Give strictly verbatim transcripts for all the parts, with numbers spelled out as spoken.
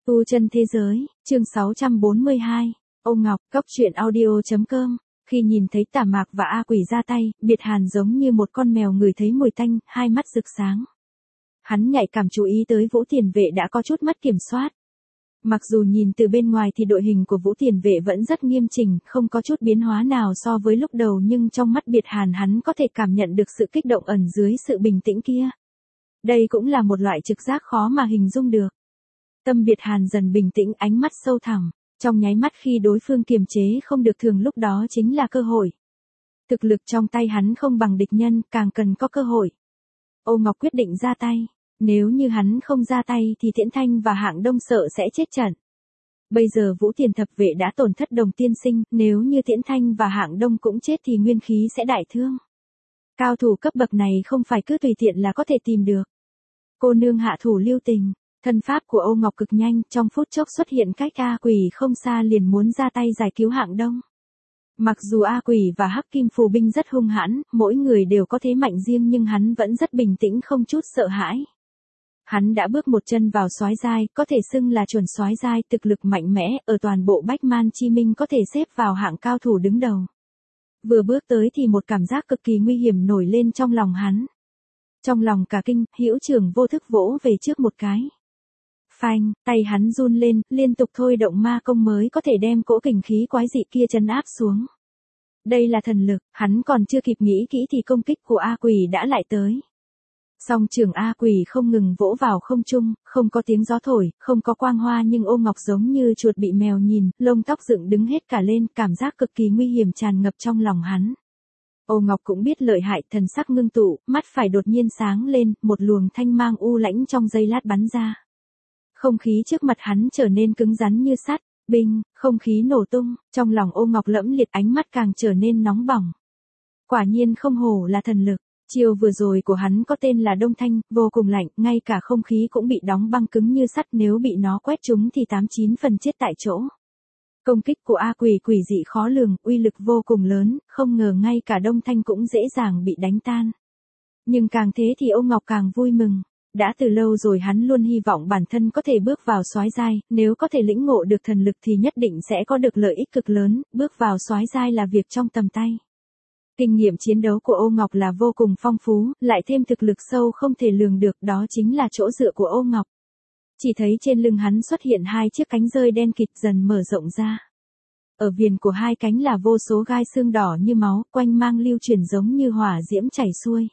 Tu chân thế giới, chương sáu trăm bốn mươi hai, Âu Ngọc, Cốc truyện audio.com. Khi nhìn thấy Tả Mạc và A Quỷ ra tay, Biệt Hàn giống như một con mèo ngửi thấy mùi tanh, hai mắt rực sáng. Hắn nhạy cảm chú ý tới Vũ Tiền Vệ đã có chút mất kiểm soát. Mặc dù nhìn từ bên ngoài thì đội hình của Vũ Tiền Vệ vẫn rất nghiêm chỉnh, không có chút biến hóa nào so với lúc đầu, nhưng trong mắt Biệt Hàn hắn có thể cảm nhận được sự kích động ẩn dưới sự bình tĩnh kia. Đây cũng là một loại trực giác khó mà hình dung được. Tâm Biệt Hàn dần bình tĩnh, ánh mắt sâu thẳm, trong nháy mắt khi đối phương kiềm chế không được thường lúc đó chính là cơ hội. Thực lực trong tay hắn không bằng địch nhân, càng cần có cơ hội. Âu Ngọc quyết định ra tay, nếu như hắn không ra tay thì Tiễn Thanh và Hạng Đông sợ sẽ chết trận. Bây giờ Vũ Tiền Thập Vệ đã tổn thất đồng tiên sinh, nếu như Tiễn Thanh và Hạng Đông cũng chết thì nguyên khí sẽ đại thương. Cao thủ cấp bậc này không phải cứ tùy tiện là có thể tìm được. Cô nương hạ thủ lưu tình. Thân pháp của Âu Ngọc cực nhanh, trong phút chốc xuất hiện cách A Quỷ không xa liền muốn ra tay giải cứu Hạng Đông. Mặc dù A Quỷ và Hắc Kim Phù binh rất hung hãn, mỗi người đều có thế mạnh riêng, nhưng hắn vẫn rất bình tĩnh, không chút sợ hãi. Hắn đã bước một chân vào soái giai, có thể xưng là chuẩn soái giai, thực lực mạnh mẽ, ở toàn bộ Bách Man Chi Minh có thể xếp vào hạng cao thủ đứng đầu. Vừa bước tới thì một cảm giác cực kỳ nguy hiểm nổi lên trong lòng hắn. Trong lòng cả kinh, hữu trưởng vô thức vỗ về trước một cái. Phanh, tay hắn run lên, liên tục thôi động ma công mới có thể đem cỗ kình khí quái dị kia trấn áp xuống. Đây là thần lực, hắn còn chưa kịp nghĩ kỹ thì công kích của A Quỷ đã lại tới. Song trường A Quỷ không ngừng vỗ vào không trung, không có tiếng gió thổi, không có quang hoa, nhưng Âu Ngọc giống như chuột bị mèo nhìn, lông tóc dựng đứng hết cả lên, cảm giác cực kỳ nguy hiểm tràn ngập trong lòng hắn. Âu Ngọc cũng biết lợi hại, thần sắc ngưng tụ, mắt phải đột nhiên sáng lên, một luồng thanh mang u lãnh trong giây lát bắn ra. Không khí trước mặt hắn trở nên cứng rắn như sắt, binh, không khí nổ tung, trong lòng Âu Ngọc lẫm liệt, ánh mắt càng trở nên nóng bỏng. Quả nhiên không hổ là thần lực, chiều vừa rồi của hắn có tên là Đông Thanh, vô cùng lạnh, ngay cả không khí cũng bị đóng băng cứng như sắt, nếu bị nó quét trúng thì tám chín phần chết tại chỗ. Công kích của A Quỷ quỷ dị khó lường, uy lực vô cùng lớn, không ngờ ngay cả Đông Thanh cũng dễ dàng bị đánh tan. Nhưng càng thế thì Âu Ngọc càng vui mừng. Đã từ lâu rồi hắn luôn hy vọng bản thân có thể bước vào soái giai, nếu có thể lĩnh ngộ được thần lực thì nhất định sẽ có được lợi ích cực lớn, bước vào soái giai là việc trong tầm tay. Kinh nghiệm chiến đấu của Âu Ngọc là vô cùng phong phú, lại thêm thực lực sâu không thể lường được, đó chính là chỗ dựa của Âu Ngọc. Chỉ thấy trên lưng hắn xuất hiện hai chiếc cánh rơi đen kịt dần mở rộng ra. Ở viền của hai cánh là vô số gai xương đỏ như máu, quanh mang lưu truyền giống như hỏa diễm chảy xuôi.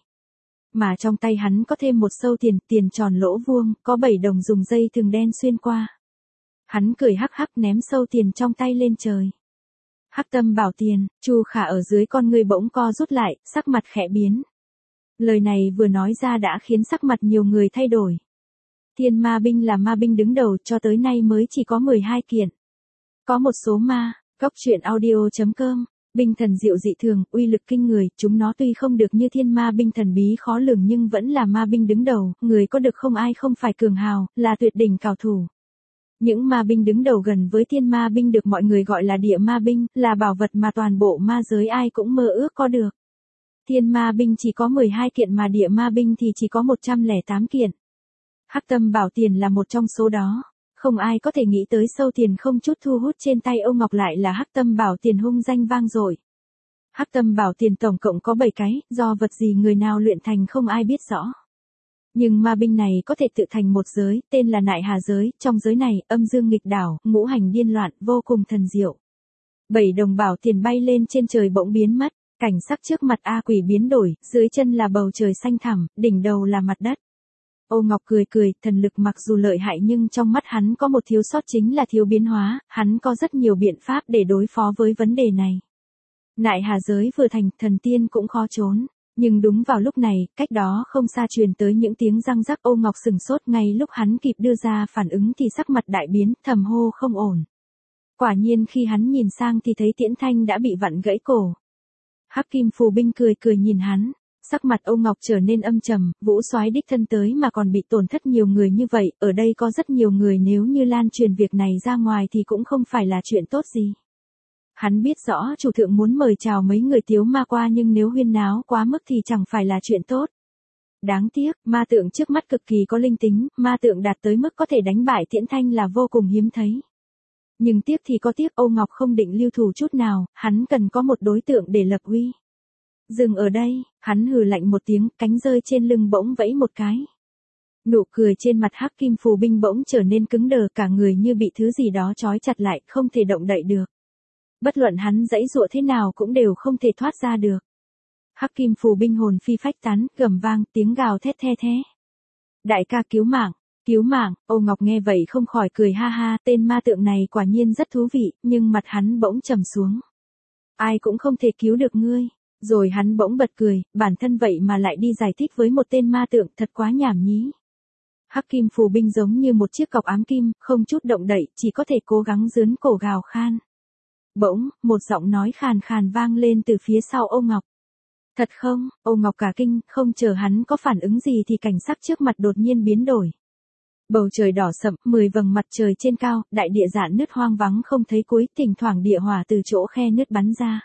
Mà trong tay hắn có thêm một sâu tiền, tiền tròn lỗ vuông, có bảy đồng dùng dây thừng đen xuyên qua. Hắn cười hắc hắc ném sâu tiền trong tay lên trời. Hắc Tâm Bảo Tiền, Chu Khả ở dưới con người bỗng co rút lại, sắc mặt khẽ biến. Lời này vừa nói ra đã khiến sắc mặt nhiều người thay đổi. Thiên Ma binh là ma binh đứng đầu, cho tới nay mới chỉ có mười hai kiện. Có một số ma, Cốc truyện audio.com. Binh thần diệu dị thường, uy lực kinh người, chúng nó tuy không được như thiên ma binh thần bí khó lường nhưng vẫn là ma binh đứng đầu, người có được không ai không phải cường hào, là tuyệt đỉnh cao thủ. Những ma binh đứng đầu gần với thiên ma binh được mọi người gọi là địa ma binh, là bảo vật mà toàn bộ ma giới ai cũng mơ ước có được. Thiên ma binh chỉ có mười hai kiện mà địa ma binh thì chỉ có một trăm lẻ tám kiện. Hắc Tâm Bảo Tiền là một trong số đó. Không ai có thể nghĩ tới sâu tiền không chút thu hút trên tay Âu Ngọc lại là Hắc Tâm Bảo Tiền hung danh vang dội. Hắc Tâm Bảo Tiền tổng cộng có bảy cái, do vật gì người nào luyện thành không ai biết rõ. Nhưng ma binh này có thể tự thành một giới, tên là Nại Hà giới, trong giới này, âm dương nghịch đảo, ngũ hành điên loạn, vô cùng thần diệu. Bảy đồng bảo tiền bay lên trên trời bỗng biến mất, cảnh sắc trước mặt A Quỷ biến đổi, dưới chân là bầu trời xanh thẳm, đỉnh đầu là mặt đất. Âu Ngọc cười cười, thần lực mặc dù lợi hại nhưng trong mắt hắn có một thiếu sót chính là thiếu biến hóa, hắn có rất nhiều biện pháp để đối phó với vấn đề này. Nại Hà giới vừa thành, thần tiên cũng khó trốn, nhưng đúng vào lúc này, cách đó không xa truyền tới những tiếng răng rắc. Âu Ngọc sừng sốt, ngay lúc hắn kịp đưa ra phản ứng thì sắc mặt đại biến, thầm hô không ổn. Quả nhiên khi hắn nhìn sang thì thấy Tiễn Thanh đã bị vặn gãy cổ. Hắc Kim Phù binh cười cười nhìn hắn. Sắc mặt Âu Ngọc trở nên âm trầm, Vũ soái đích thân tới mà còn bị tổn thất nhiều người như vậy, ở đây có rất nhiều người, nếu như lan truyền việc này ra ngoài thì cũng không phải là chuyện tốt gì. Hắn biết rõ chủ thượng muốn mời chào mấy người tiếu ma qua, nhưng nếu huyên náo quá mức thì chẳng phải là chuyện tốt. Đáng tiếc, ma tượng trước mắt cực kỳ có linh tính, ma tượng đạt tới mức có thể đánh bại Tiễn Thanh là vô cùng hiếm thấy. Nhưng tiếc thì có tiếc, Âu Ngọc không định lưu thủ chút nào, hắn cần có một đối tượng để lập uy. Dừng ở đây, hắn hừ lạnh một tiếng, cánh rơi trên lưng bỗng vẫy một cái. Nụ cười trên mặt Hắc Kim Phù Binh bỗng trở nên cứng đờ, cả người như bị thứ gì đó trói chặt lại, không thể động đậy được. Bất luận hắn giãy giụa thế nào cũng đều không thể thoát ra được. Hắc Kim Phù Binh hồn phi phách tán, gầm vang, tiếng gào thét the thé. Đại ca cứu mạng, cứu mạng, Âu Ngọc nghe vậy không khỏi cười ha ha, tên ma tượng này quả nhiên rất thú vị, nhưng mặt hắn bỗng trầm xuống. Ai cũng không thể cứu được ngươi. Rồi hắn bỗng bật cười, bản thân vậy mà lại đi giải thích với một tên ma tượng, thật quá nhảm nhí. Hắc Kim Phù Binh giống như một chiếc cọc ám kim, không chút động đậy, chỉ có thể cố gắng giớn cổ gào khan. Bỗng, một giọng nói khàn khàn vang lên từ phía sau Âu Ngọc. Thật không? Âu Ngọc cả kinh, không chờ hắn có phản ứng gì thì cảnh sắc trước mặt đột nhiên biến đổi. Bầu trời đỏ sậm, mười vầng mặt trời trên cao, đại địa rạn nứt hoang vắng không thấy cuối, thỉnh thoảng địa hỏa từ chỗ khe nứt bắn ra.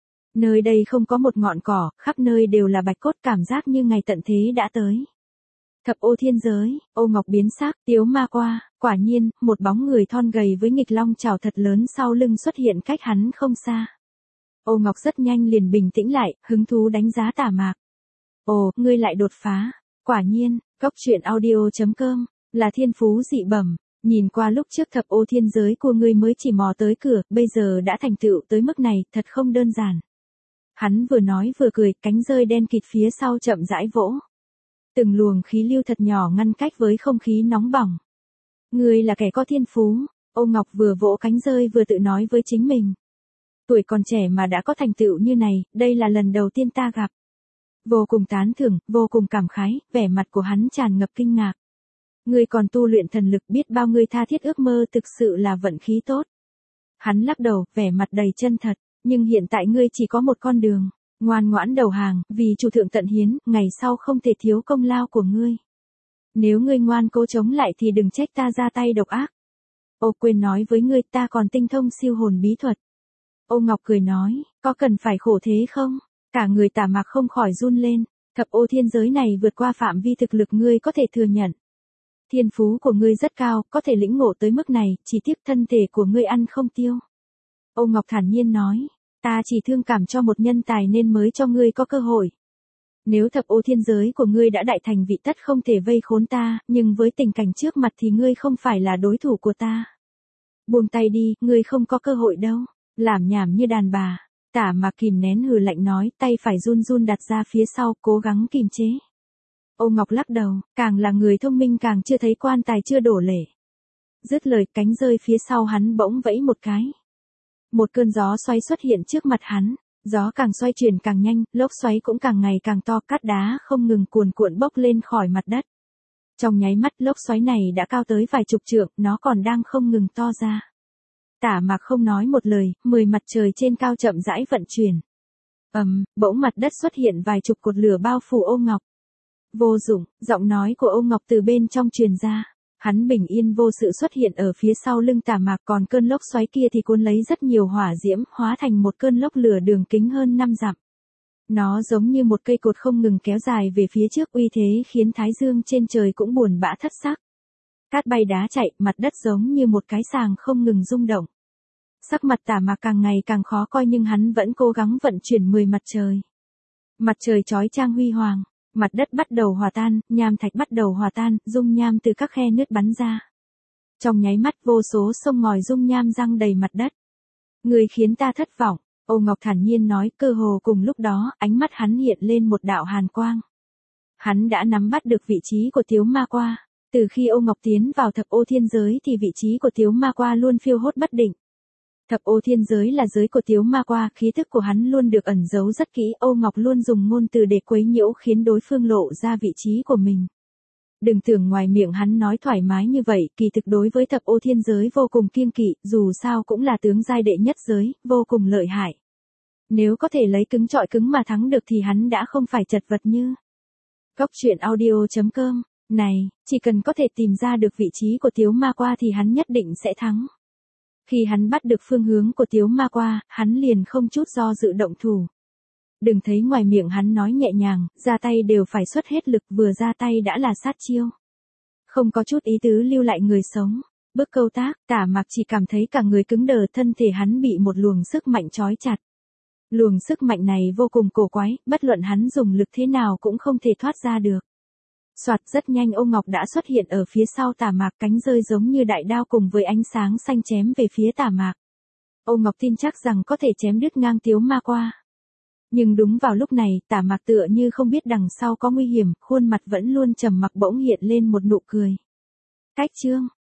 Nơi đây không có một ngọn cỏ, khắp nơi đều là bạch cốt, cảm giác như ngày tận thế đã tới. Thập ô thiên giới, Âu Ngọc biến sắc, Tiếu Ma qua, quả nhiên, một bóng người thon gầy với nghịch long chảo thật lớn sau lưng xuất hiện cách hắn không xa. Âu Ngọc rất nhanh liền bình tĩnh lại, hứng thú đánh giá Tả Mạc. Ồ, ngươi lại đột phá. Quả nhiên, cốc truyện audio chấm com, là thiên phú dị bẩm. Nhìn qua lúc trước thập ô thiên giới của ngươi mới chỉ mò tới cửa, bây giờ đã thành tựu tới mức này, thật không đơn giản. Hắn vừa nói vừa cười, cánh rơi đen kịt phía sau chậm rãi vỗ. Từng luồng khí lưu thật nhỏ ngăn cách với không khí nóng bỏng. Ngươi là kẻ có thiên phú, Âu Ngọc vừa vỗ cánh rơi vừa tự nói với chính mình. Tuổi còn trẻ mà đã có thành tựu như này, đây là lần đầu tiên ta gặp. Vô cùng tán thưởng, vô cùng cảm khái, vẻ mặt của hắn tràn ngập kinh ngạc. Ngươi còn tu luyện thần lực, biết bao ngươi tha thiết ước mơ, thực sự là vận khí tốt. Hắn lắc đầu, vẻ mặt đầy chân thật, nhưng hiện tại ngươi chỉ có một con đường. Ngoan ngoãn đầu hàng, vì chủ thượng tận hiến, ngày sau không thể thiếu công lao của ngươi. Nếu ngươi ngoan cố chống lại thì đừng trách ta ra tay độc ác. Ô quên nói với ngươi, ta còn tinh thông siêu hồn bí thuật. Âu Ngọc cười nói, có cần phải khổ thế không? Cả người Tả Mạc không khỏi run lên, thập ô thiên giới này vượt qua phạm vi thực lực ngươi có thể thừa nhận. Thiên phú của ngươi rất cao, có thể lĩnh ngộ tới mức này, chỉ tiếc thân thể của ngươi ăn không tiêu. Âu Ngọc thản nhiên nói, ta chỉ thương cảm cho một nhân tài nên mới cho ngươi có cơ hội. Nếu thập ô thiên giới của ngươi đã đại thành vị tất không thể vây khốn ta, nhưng với tình cảnh trước mặt thì ngươi không phải là đối thủ của ta. Buông tay đi, ngươi không có cơ hội đâu. Làm nhảm như đàn bà. Tả Mạc kìm nén hừ lạnh nói, tay phải run run đặt ra phía sau, cố gắng kìm chế. Âu Ngọc lắc đầu, càng là người thông minh càng chưa thấy quan tài chưa đổ lệ. Dứt lời, cánh rơi phía sau hắn bỗng vẫy một cái. Một cơn gió xoay xuất hiện trước mặt hắn, gió càng xoay chuyển càng nhanh, lốc xoáy cũng càng ngày càng to, cát đá không ngừng cuồn cuộn bốc lên khỏi mặt đất. Trong nháy mắt lốc xoáy này đã cao tới vài chục trượng, nó còn đang không ngừng to ra. Tả Mạc không nói một lời, mười mặt trời trên cao chậm rãi vận chuyển. Ầm, um, bỗng mặt đất xuất hiện vài chục cột lửa bao phủ Âu Ngọc. Vô dụng, giọng nói của Âu Ngọc từ bên trong truyền ra. Hắn bình yên vô sự xuất hiện ở phía sau lưng Tả Mạc, còn cơn lốc xoáy kia thì cuốn lấy rất nhiều hỏa diễm, hóa thành một cơn lốc lửa đường kính hơn năm dặm. Nó giống như một cây cột không ngừng kéo dài về phía trước, uy thế khiến thái dương trên trời cũng buồn bã thất sắc. Cát bay đá chạy, mặt đất giống như một cái sàng không ngừng rung động. Sắc mặt Tả Mạc càng ngày càng khó coi nhưng hắn vẫn cố gắng vận chuyển mười mặt trời. Mặt trời chói chang huy hoàng, mặt đất bắt đầu hòa tan, nham thạch bắt đầu hòa tan, dung nham từ các khe nứt bắn ra. Trong nháy mắt vô số sông ngòi dung nham răng đầy mặt đất. Người khiến ta thất vọng, Âu Ngọc thản nhiên nói, cơ hồ cùng lúc đó, ánh mắt hắn hiện lên một đạo hàn quang. Hắn đã nắm bắt được vị trí của Tiếu Ma Qua. Từ khi Âu Ngọc tiến vào thập ô thiên giới thì vị trí của Tiếu Ma Qua luôn phiêu hốt bất định. Thập ô thiên giới là giới của Tiếu Ma Qua, khí thức của hắn luôn được ẩn giấu rất kỹ, Âu Ngọc luôn dùng ngôn từ để quấy nhiễu khiến đối phương lộ ra vị trí của mình. Đừng tưởng ngoài miệng hắn nói thoải mái như vậy, kỳ thực đối với thập ô thiên giới vô cùng kiêng kỵ, dù sao cũng là tướng giai đệ nhất giới, vô cùng lợi hại. Nếu có thể lấy cứng trọi cứng mà thắng được thì hắn đã không phải chật vật như. Cốc truyện audio chấm com. Này, chỉ cần có thể tìm ra được vị trí của Tiếu Ma Qua thì hắn nhất định sẽ thắng. Khi hắn bắt được phương hướng của Tiếu Ma Qua, hắn liền không chút do dự động thủ. Đừng thấy ngoài miệng hắn nói nhẹ nhàng, ra tay đều phải xuất hết lực, vừa ra tay đã là sát chiêu. Không có chút ý tứ lưu lại người sống. Bước câu tác, Tả Mạc chỉ cảm thấy cả người cứng đờ, thân thể hắn bị một luồng sức mạnh trói chặt. Luồng sức mạnh này vô cùng cổ quái, bất luận hắn dùng lực thế nào cũng không thể thoát ra được. Soạt, rất nhanh Ô Ngọc đã xuất hiện ở phía sau Tả Mạc, cánh rơi giống như đại đao cùng với ánh sáng xanh chém về phía Tả Mạc. Ô Ngọc tin chắc rằng có thể chém đứt ngang Tiếu Ma qua. Nhưng đúng vào lúc này, Tả Mạc tựa như không biết đằng sau có nguy hiểm, khuôn mặt vẫn luôn trầm mặc bỗng hiện lên một nụ cười. Cách chương